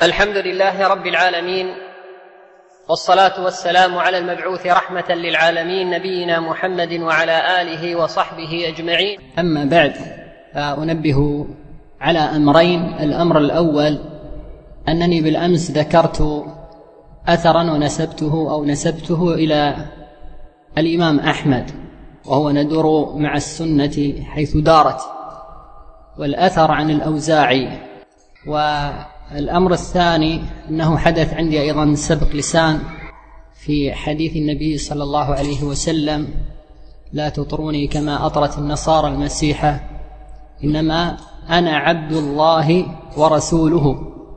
الحمد لله رب العالمين، والصلاة والسلام على المبعوث رحمة للعالمين نبينا محمد وعلى آله وصحبه أجمعين. أما بعد، فأنبه على أمرين. الأمر الأول أنني بالأمس ذكرت أثرا ونسبته إلى الإمام أحمد، وهو ندور مع السنة حيث دارت، والأثر عن الأوزاعي. والأمر الثاني أنه حدث عندي أيضا سبق لسان في حديث النبي صلى الله عليه وسلم: لا تطروني كما أطرت النصارى المسيح، إنما أنا عبد الله ورسوله.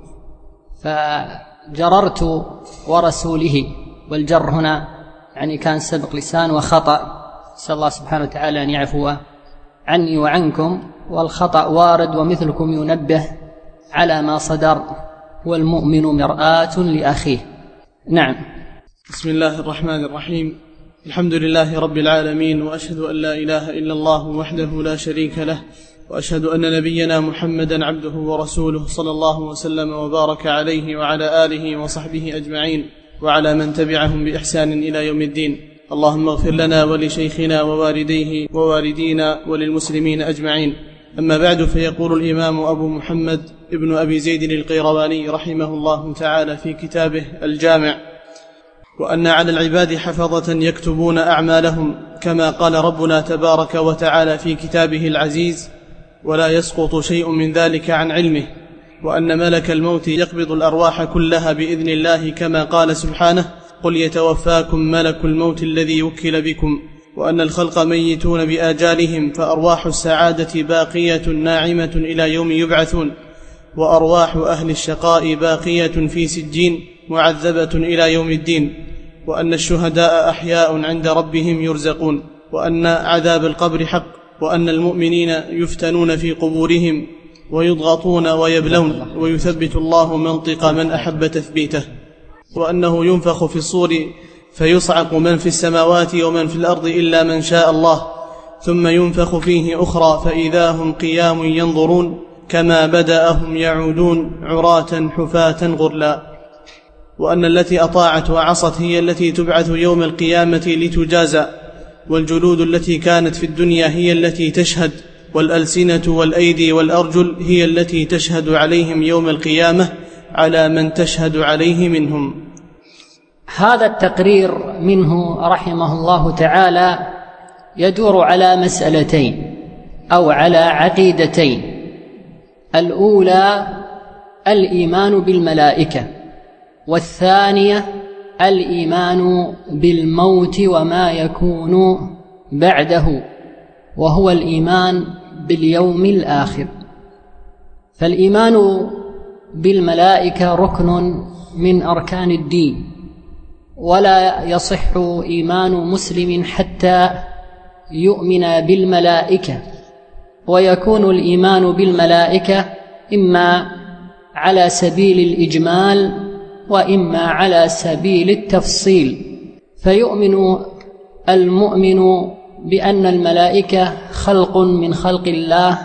فجررت ورسوله، والجر هنا يعني كان سبق لسان وخطأ، نسأل الله سبحانه وتعالى أن يعفو عني وعنكم، والخطأ وارد ومثلكم ينبه على ما صدر، والمؤمن مرآة لأخيه. نعم. بسم الله الرحمن الرحيم. الحمد لله رب العالمين، وأشهد أن لا إله إلا الله وحده لا شريك له، وأشهد أن نبينا محمدا عبده ورسوله، صلى الله وسلم وبارك عليه وعلى آله وصحبه أجمعين، وعلى من تبعهم بإحسان إلى يوم الدين. اللهم اغفر لنا ولشيخنا ووالديه ووالدينا وللمسلمين أجمعين. أما بعد، فيقول الإمام أبو محمد ابن أبي زيد القيرواني رحمه الله تعالى في كتابه الجامع: وأن على العباد حفظة يكتبون أعمالهم، كما قال ربنا تبارك وتعالى في كتابه العزيز: ولا يسقط شيء من ذلك عن علمه. وأن ملك الموت يقبض الأرواح كلها بإذن الله، كما قال سبحانه: قل يتوفاكم ملك الموت الذي وكل بكم. وأن الخلق ميتون بآجالهم، فأرواح السعادة باقية ناعمة إلى يوم يبعثون، وأرواح أهل الشقاء باقية في سجين معذبة إلى يوم الدين. وأن الشهداء أحياء عند ربهم يرزقون. وأن عذاب القبر حق. وأن المؤمنين يفتنون في قبورهم ويضغطون ويبلون، ويثبت الله منطق من أحب تثبيته. وأنه ينفخ في الصور فيصعق من في السماوات ومن في الأرض إلا من شاء الله، ثم ينفخ فيه أخرى فإذا هم قيام ينظرون، كما بدأهم يعودون عراة حفاة غرلا. وأن التي أطاعت وعصت هي التي تبعث يوم القيامة لتجازى، والجلود التي كانت في الدنيا هي التي تشهد، والألسنة والأيدي والأرجل هي التي تشهد عليهم يوم القيامة على من تشهد عليه منهم. هذا التقرير منه رحمه الله تعالى يدور على مسألتين أو على عقيدتين. الأولى الإيمان بالملائكة، والثانية الإيمان بالموت وما يكون بعده، وهو الإيمان باليوم الآخر. فالإيمان بالملائكة ركن من أركان الدين، ولا يصح إيمان مسلم حتى يؤمن بالملائكة. ويكون الإيمان بالملائكة إما على سبيل الإجمال وإما على سبيل التفصيل. فيؤمن المؤمن بأن الملائكة خلق من خلق الله،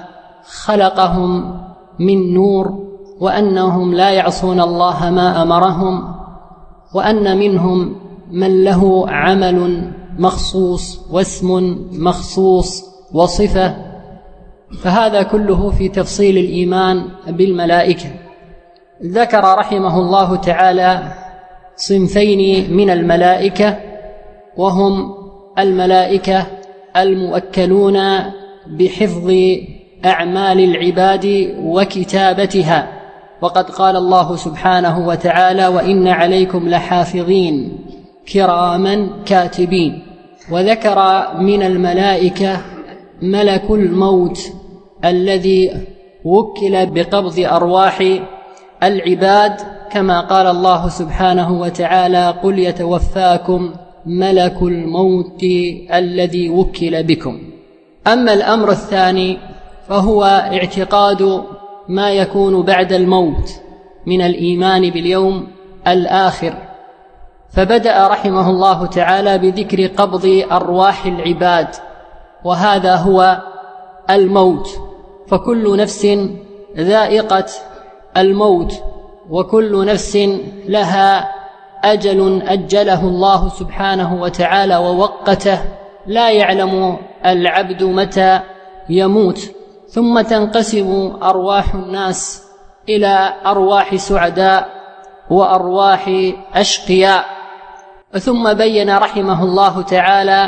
خلقهم من نور، وأنهم لا يعصون الله ما أمرهم، وأن منهم من له عمل مخصوص واسم مخصوص وصفة. فهذا كله في تفصيل الإيمان بالملائكة. ذكر رحمه الله تعالى صنفين من الملائكة، وهم الملائكة الموكلون بحفظ أعمال العباد وكتابتها، وقد قال الله سبحانه وتعالى: وإن عليكم لحافظين كراما كاتبين. وذكر من الملائكة ملك الموت الذي وكل بقبض أرواح العباد، كما قال الله سبحانه وتعالى: قل يتوفاكم ملك الموت الذي وكل بكم. أما الأمر الثاني فهو اعتقاد ما يكون بعد الموت من الإيمان باليوم الآخر. فبدأ رحمه الله تعالى بذكر قبض أرواح العباد، وهذا هو الموت. فكل نفس ذائقة الموت، وكل نفس لها أجل أجله الله سبحانه وتعالى ووقته، لا يعلم العبد متى يموت. ثم تنقسم أرواح الناس إلى أرواح سعداء وأرواح أشقياء. ثم بين رحمه الله تعالى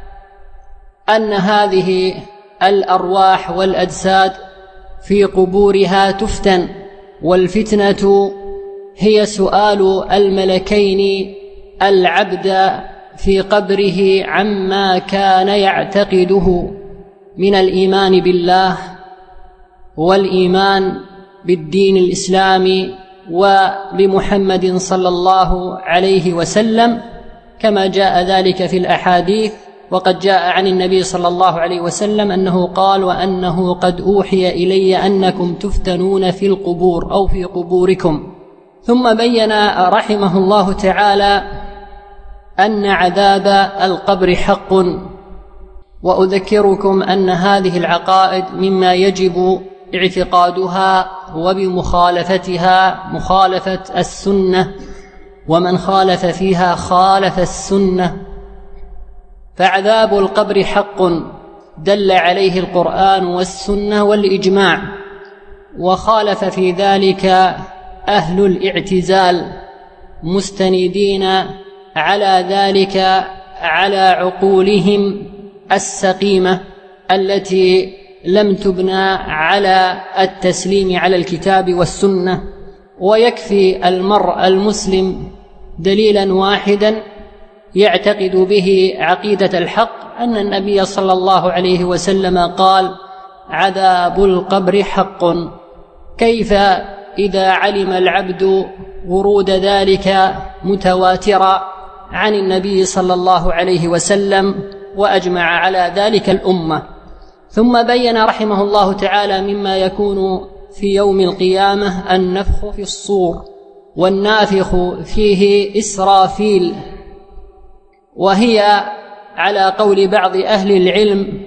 أن هذه الأرواح والأجساد في قبورها تفتن، والفتنة هي سؤال الملكين العبد في قبره عما كان يعتقده من الإيمان بالله والإيمان بالدين الإسلامي وبمحمد صلى الله عليه وسلم، كما جاء ذلك في الأحاديث. وقد جاء عن النبي صلى الله عليه وسلم أنه قال: وأنه قد أوحي إلي أنكم تفتنون في القبور أو في قبوركم. ثم بين رحمه الله تعالى أن عذاب القبر حق. وأذكركم أن هذه العقائد مما يجب اعتقادها وبمخالفتها مخالفة السنة، ومن خالف فيها خالف السنة. فعذاب القبر حق دل عليه القرآن والسنة والإجماع، وخالف في ذلك أهل الاعتزال مستندين على ذلك على عقولهم السقيمة التي لم تبنى على التسليم على الكتاب والسنة. ويكفي المرء المسلم دليلا واحدا يعتقد به عقيدة الحق، أن النبي صلى الله عليه وسلم قال: عذاب القبر حق. كيف إذا علم العبد ورود ذلك متواترا عن النبي صلى الله عليه وسلم وأجمع على ذلك الأمة؟ ثم بين رحمه الله تعالى مما يكون في يوم القيامة النفخ في الصور، والنافخ فيه إسرافيل، وهي على قول بعض أهل العلم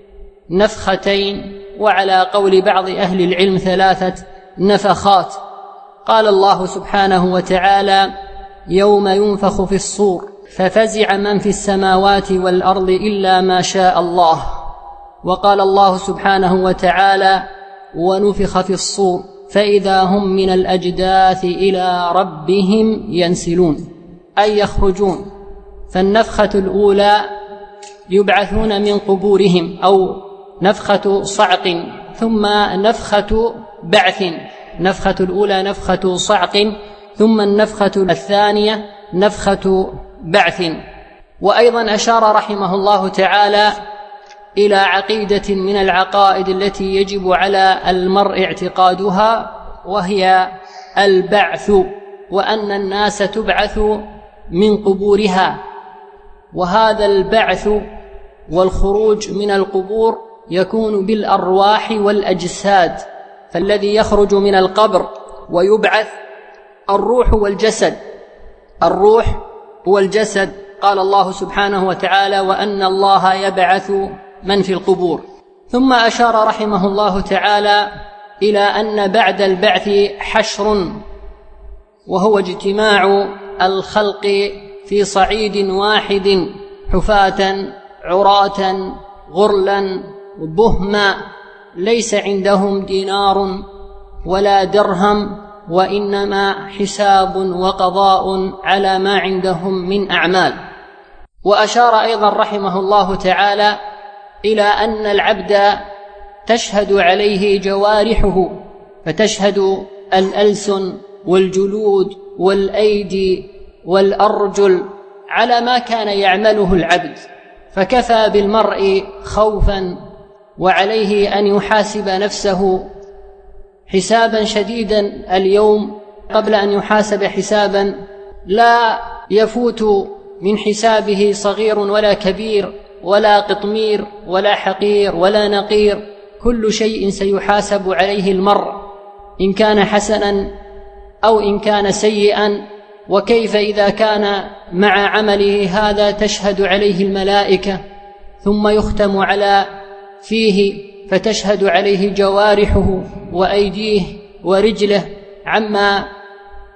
نفختين، وعلى قول بعض أهل العلم 3 نفخات. قال الله سبحانه وتعالى: يوم ينفخ في الصور ففزع من في السماوات والأرض إلا ما شاء الله. وقال الله سبحانه وتعالى: ونفخ في الصور فإذا هم من الأجداث إلى ربهم ينسلون، أي يخرجون. فالنفخة الأولى يبعثون من قبورهم، أو نفخة صعق، ثم نفخة بعث. نفخة الأولى نفخة صعق، ثم النفخة الثانية نفخة بعث. وأيضا أشار رحمه الله تعالى إلى عقيدة من العقائد التي يجب على المرء اعتقادها، وهي البعث، وأن الناس تبعث من قبورها. وهذا البعث والخروج من القبور يكون بالأرواح والأجساد. فالذي يخرج من القبر ويبعث الروح والجسد. الروح والجسد، قال الله سبحانه وتعالى: وأن الله يبعث من في القبور. ثم أشار رحمه الله تعالى إلى أن بعد البعث حشر، وهو اجتماع الخلق في صعيد واحد، حفاة عراة غرلا بهما، ليس عندهم دينار ولا درهم، وإنما حساب وقضاء على ما عندهم من أعمال. وأشار أيضا رحمه الله تعالى إلى أن العبد تشهد عليه جوارحه، فتشهد الألسن والجلود والأيدي والأرجل على ما كان يعمله العبد. فكفى بالمرء خوفا وعليه أن يحاسب نفسه حسابا شديدا اليوم، قبل أن يحاسب حسابا لا يفوت من حسابه صغير ولا كبير ولا قطمير ولا حقير ولا نقير. كل شيء سيحاسب عليه المرء، إن كان حسنا أو إن كان سيئا. وكيف إذا كان مع عمله هذا تشهد عليه الملائكة، ثم يختم على فيه فتشهد عليه جوارحه وأيديه ورجله عما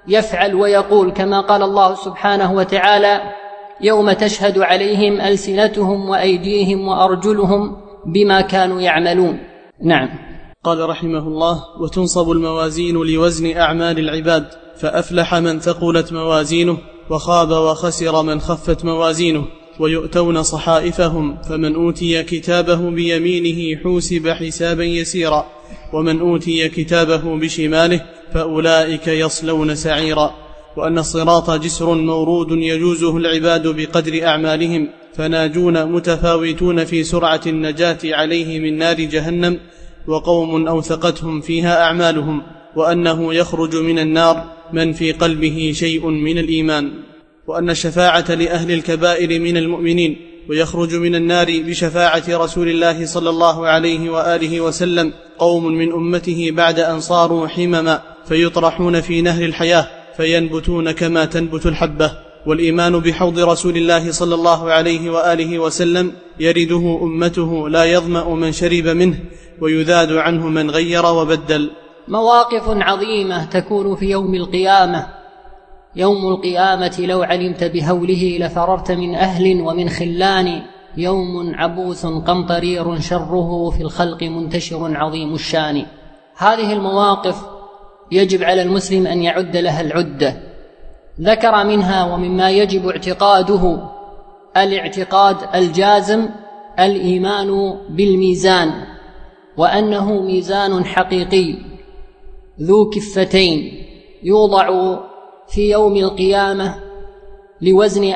يفعل ويقول، كما قال الله سبحانه وتعالى: يوم تشهد عليهم ألسنتهم وأيديهم وأرجلهم بما كانوا يعملون. نعم. قال رحمه الله: وتنصب الموازين لوزن أعمال العباد، فأفلح من ثقلت موازينه، وخاب وخسر من خفت موازينه. ويؤتون صحائفهم، فمن أوتي كتابه بيمينه حوسب حسابا يسيرا، ومن أوتي كتابه بشماله فأولئك يصلون سعيرا. وأن الصراط جسر مورود يجوزه العباد بقدر أعمالهم، فناجون متفاوتون في سرعة النجاة عليه من نار جهنم، وقوم أوثقتهم فيها أعمالهم. وأنه يخرج من النار من في قلبه شيء من الإيمان. وأن الشفاعة لأهل الكبائر من المؤمنين، ويخرج من النار بشفاعة رسول الله صلى الله عليه وآله وسلم قوم من أمته بعد أن صاروا حمما، فيطرحون في نهر الحياة فينبتون كما تنبت الحبة. والإيمان بحوض رسول الله صلى الله عليه وآله وسلم يرده أمته لا يظمأ من شرب منه، ويذاد عنه من غير وبدل. مواقف عظيمة تكون في يوم القيامة. يوم القيامة لو علمت بهوله لفررت من أهل ومن خلان، يوم عبوس قمطرير شره في الخلق منتشر عظيم الشان. هذه المواقف يجب على المسلم أن يعد لها العدة. ذكر منها ومما يجب اعتقاده الاعتقاد الجازم الإيمان بالميزان، وأنه ميزان حقيقي ذو كفتين يوضع في يوم القيامة لوزن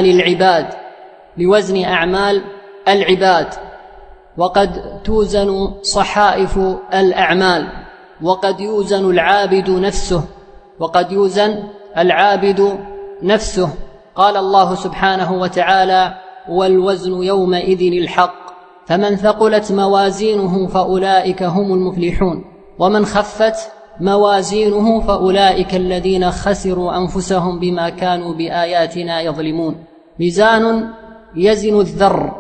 أعمال العباد، وقد توزن صحائف الأعمال، وقد يوزن العابد نفسه. قال الله سبحانه وتعالى: والوزن يومئذ الحق، فمن ثقلت موازينه فأولئك هم المفلحون، ومن خفت موازينه فأولئك الذين خسروا أنفسهم بما كانوا بآياتنا يظلمون. ميزان يزن الذر،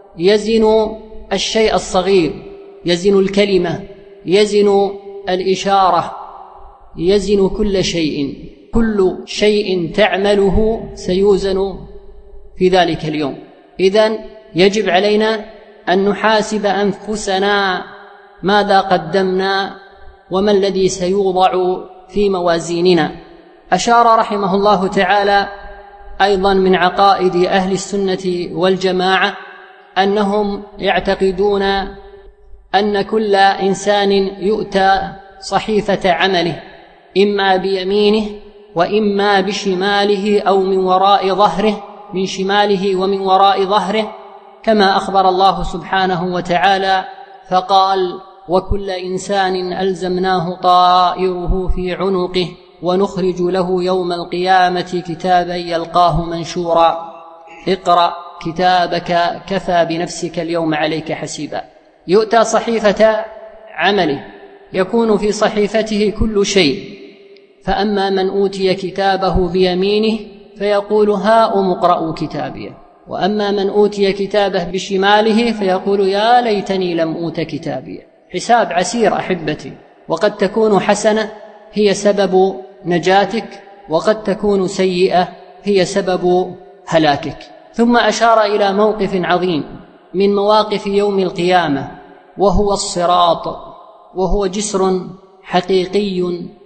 يزن الشيء الصغير، يزن الكلمة، يزن الإشارة، يزن كل شيء. كل شيء تعمله سيوزن في ذلك اليوم. إذن يجب علينا أن نحاسب أنفسنا ماذا قدمنا وما الذي سيوضع في موازيننا. أشار رحمه الله تعالى أيضا من عقائد أهل السنة والجماعة أنهم يعتقدون أن كل إنسان يؤتى صحيفة عمله إما بيمينه وإما بشماله أو من وراء ظهره، من شماله ومن وراء ظهره، كما أخبر الله سبحانه وتعالى فقال: وكل إنسان ألزمناه طائره في عنقه ونخرج له يوم القيامة كتابا يلقاه منشورا اقرأ كتابك كفى بنفسك اليوم عليك حسيبا. يؤتى صحيفة عمله، يكون في صحيفته كل شيء، فأما من أوتي كتابه بيمينه فيقول: هاؤم اقرءوا كتابي، وأما من أوتي كتابه بشماله فيقول: يا ليتني لم أوت كتابي. حساب عسير أحبتي، وقد تكون حسنة هي سبب نجاتك، وقد تكون سيئة هي سبب هلاكك. ثم أشار إلى موقف عظيم من مواقف يوم القيامة، وهو الصراط، وهو جسر حقيقي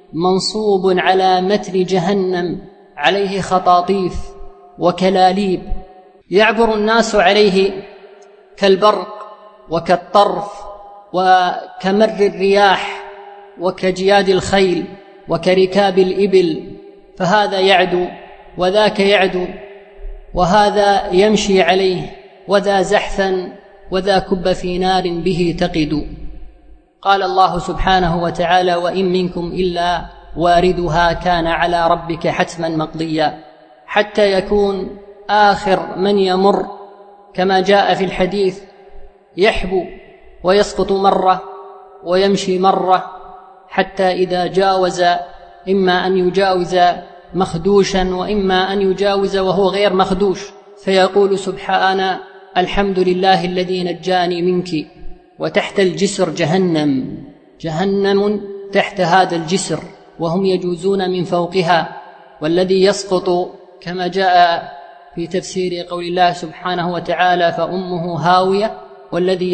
منصوب على متن جهنم، عليه خطاطيف وكلاليب، يعبر الناس عليه كالبرق وكالطرف وكمر الرياح وكجياد الخيل وكركاب الإبل، فهذا يعدو وذاك يعدو، وهذا يمشي عليه، وذا زحفا وذا كب في نار به تقد. قال الله سبحانه وتعالى: وإن منكم إلا واردها كان على ربك حتما مقضيا، حتى يكون آخر من يمر كما جاء في الحديث يحبو ويسقط مرة ويمشي مرة، حتى إذا جاوز إما أن يجاوز مخدوشا وإما أن يجاوز وهو غير مخدوش، فيقول: سبحان الحمد لله الذي نجاني منك. وتحت الجسر جهنم تحت هذا الجسر، وهم يجوزون من فوقها، والذي يسقط كما جاء في تفسير قول الله سبحانه وتعالى فأمه هاوية، والذي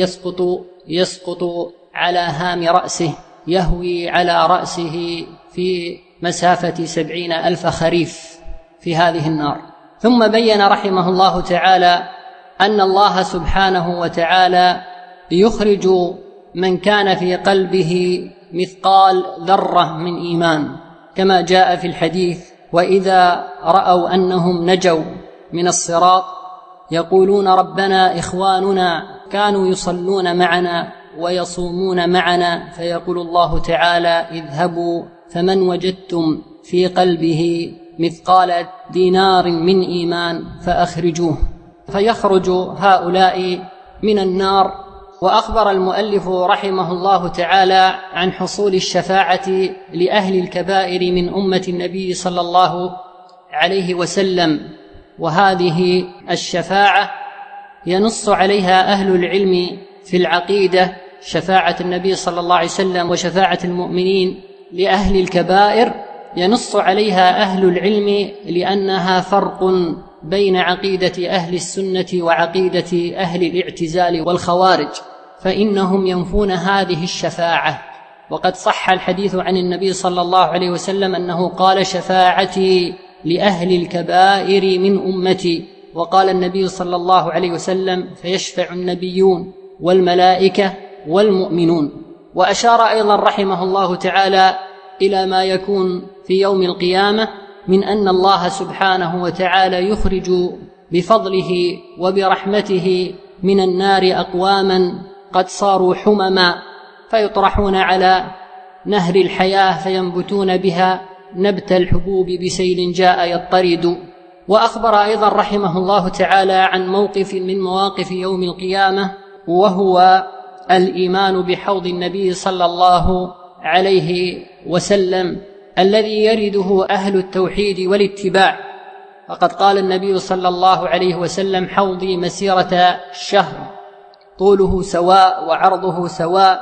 يسقط على هام رأسه يهوي على رأسه في مسافة 70,000 خريف في هذه النار. ثم بين رحمه الله تعالى أن الله سبحانه وتعالى يخرج من كان في قلبه مثقال ذرة من إيمان، كما جاء في الحديث وإذا رأوا أنهم نجوا من الصراط يقولون ربنا إخواننا كانوا يصلون معنا ويصومون معنا، فيقول الله تعالى اذهبوا فمن وجدتم في قلبه مثقال دينار من إيمان فأخرجوه، فيخرج هؤلاء من النار. وأخبر المؤلف رحمه الله تعالى عن حصول الشفاعة لأهل الكبائر من أمة النبي صلى الله عليه وسلم، وهذه الشفاعة ينص عليها أهل العلم في العقيدة، شفاعة النبي صلى الله عليه وسلم وشفاعة المؤمنين لأهل الكبائر ينص عليها أهل العلم لأنها فرق بين عقيدة أهل السنة وعقيدة أهل الاعتزال والخوارج، فإنهم ينفون هذه الشفاعة. وقد صح الحديث عن النبي صلى الله عليه وسلم أنه قال شفاعتي لأهل الكبائر من أمتي، وقال النبي صلى الله عليه وسلم فيشفع النبيون والملائكة والمؤمنون. وأشار أيضا رحمه الله تعالى إلى ما يكون في يوم القيامة من أن الله سبحانه وتعالى يخرج بفضله وبرحمته من النار أقواما قد صاروا حمما فيطرحون على نهر الحياة فينبتون بها نبت الحبوب بسيل جاء يضطرد. وأخبر أيضا رحمه الله تعالى عن موقف من مواقف يوم القيامة، وهو الإيمان بحوض النبي صلى الله عليه وسلم الذي يرده أهل التوحيد والاتباع. فقد قال النبي صلى الله عليه وسلم حوضي مسيرة شهر، طوله سواء وعرضه سواء،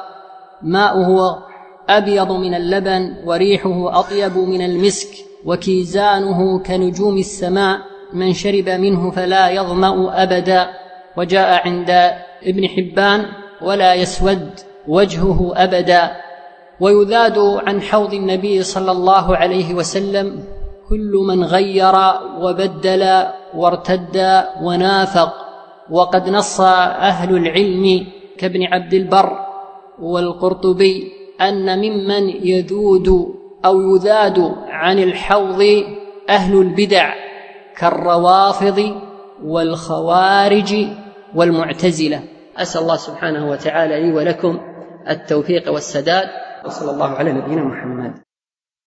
ماؤه أبيض من اللبن وريحه أطيب من المسك وكيزانه كنجوم السماء، من شرب منه فلا يظمأ أبدا. وجاء عند ابن حبان ولا يسود وجهه أبدا. ويذاد عن حوض النبي صلى الله عليه وسلم كل من غير وبدل وارتد ونافق. وقد نص أهل العلم كابن عبد البر والقرطبي أن ممن يذود أو يذاد عن الحوض أهل البدع كالروافض والخوارج والمعتزلة. أسأل الله سبحانه وتعالى لي ولكم التوفيق والسداد، وصلى الله على نبينا محمد.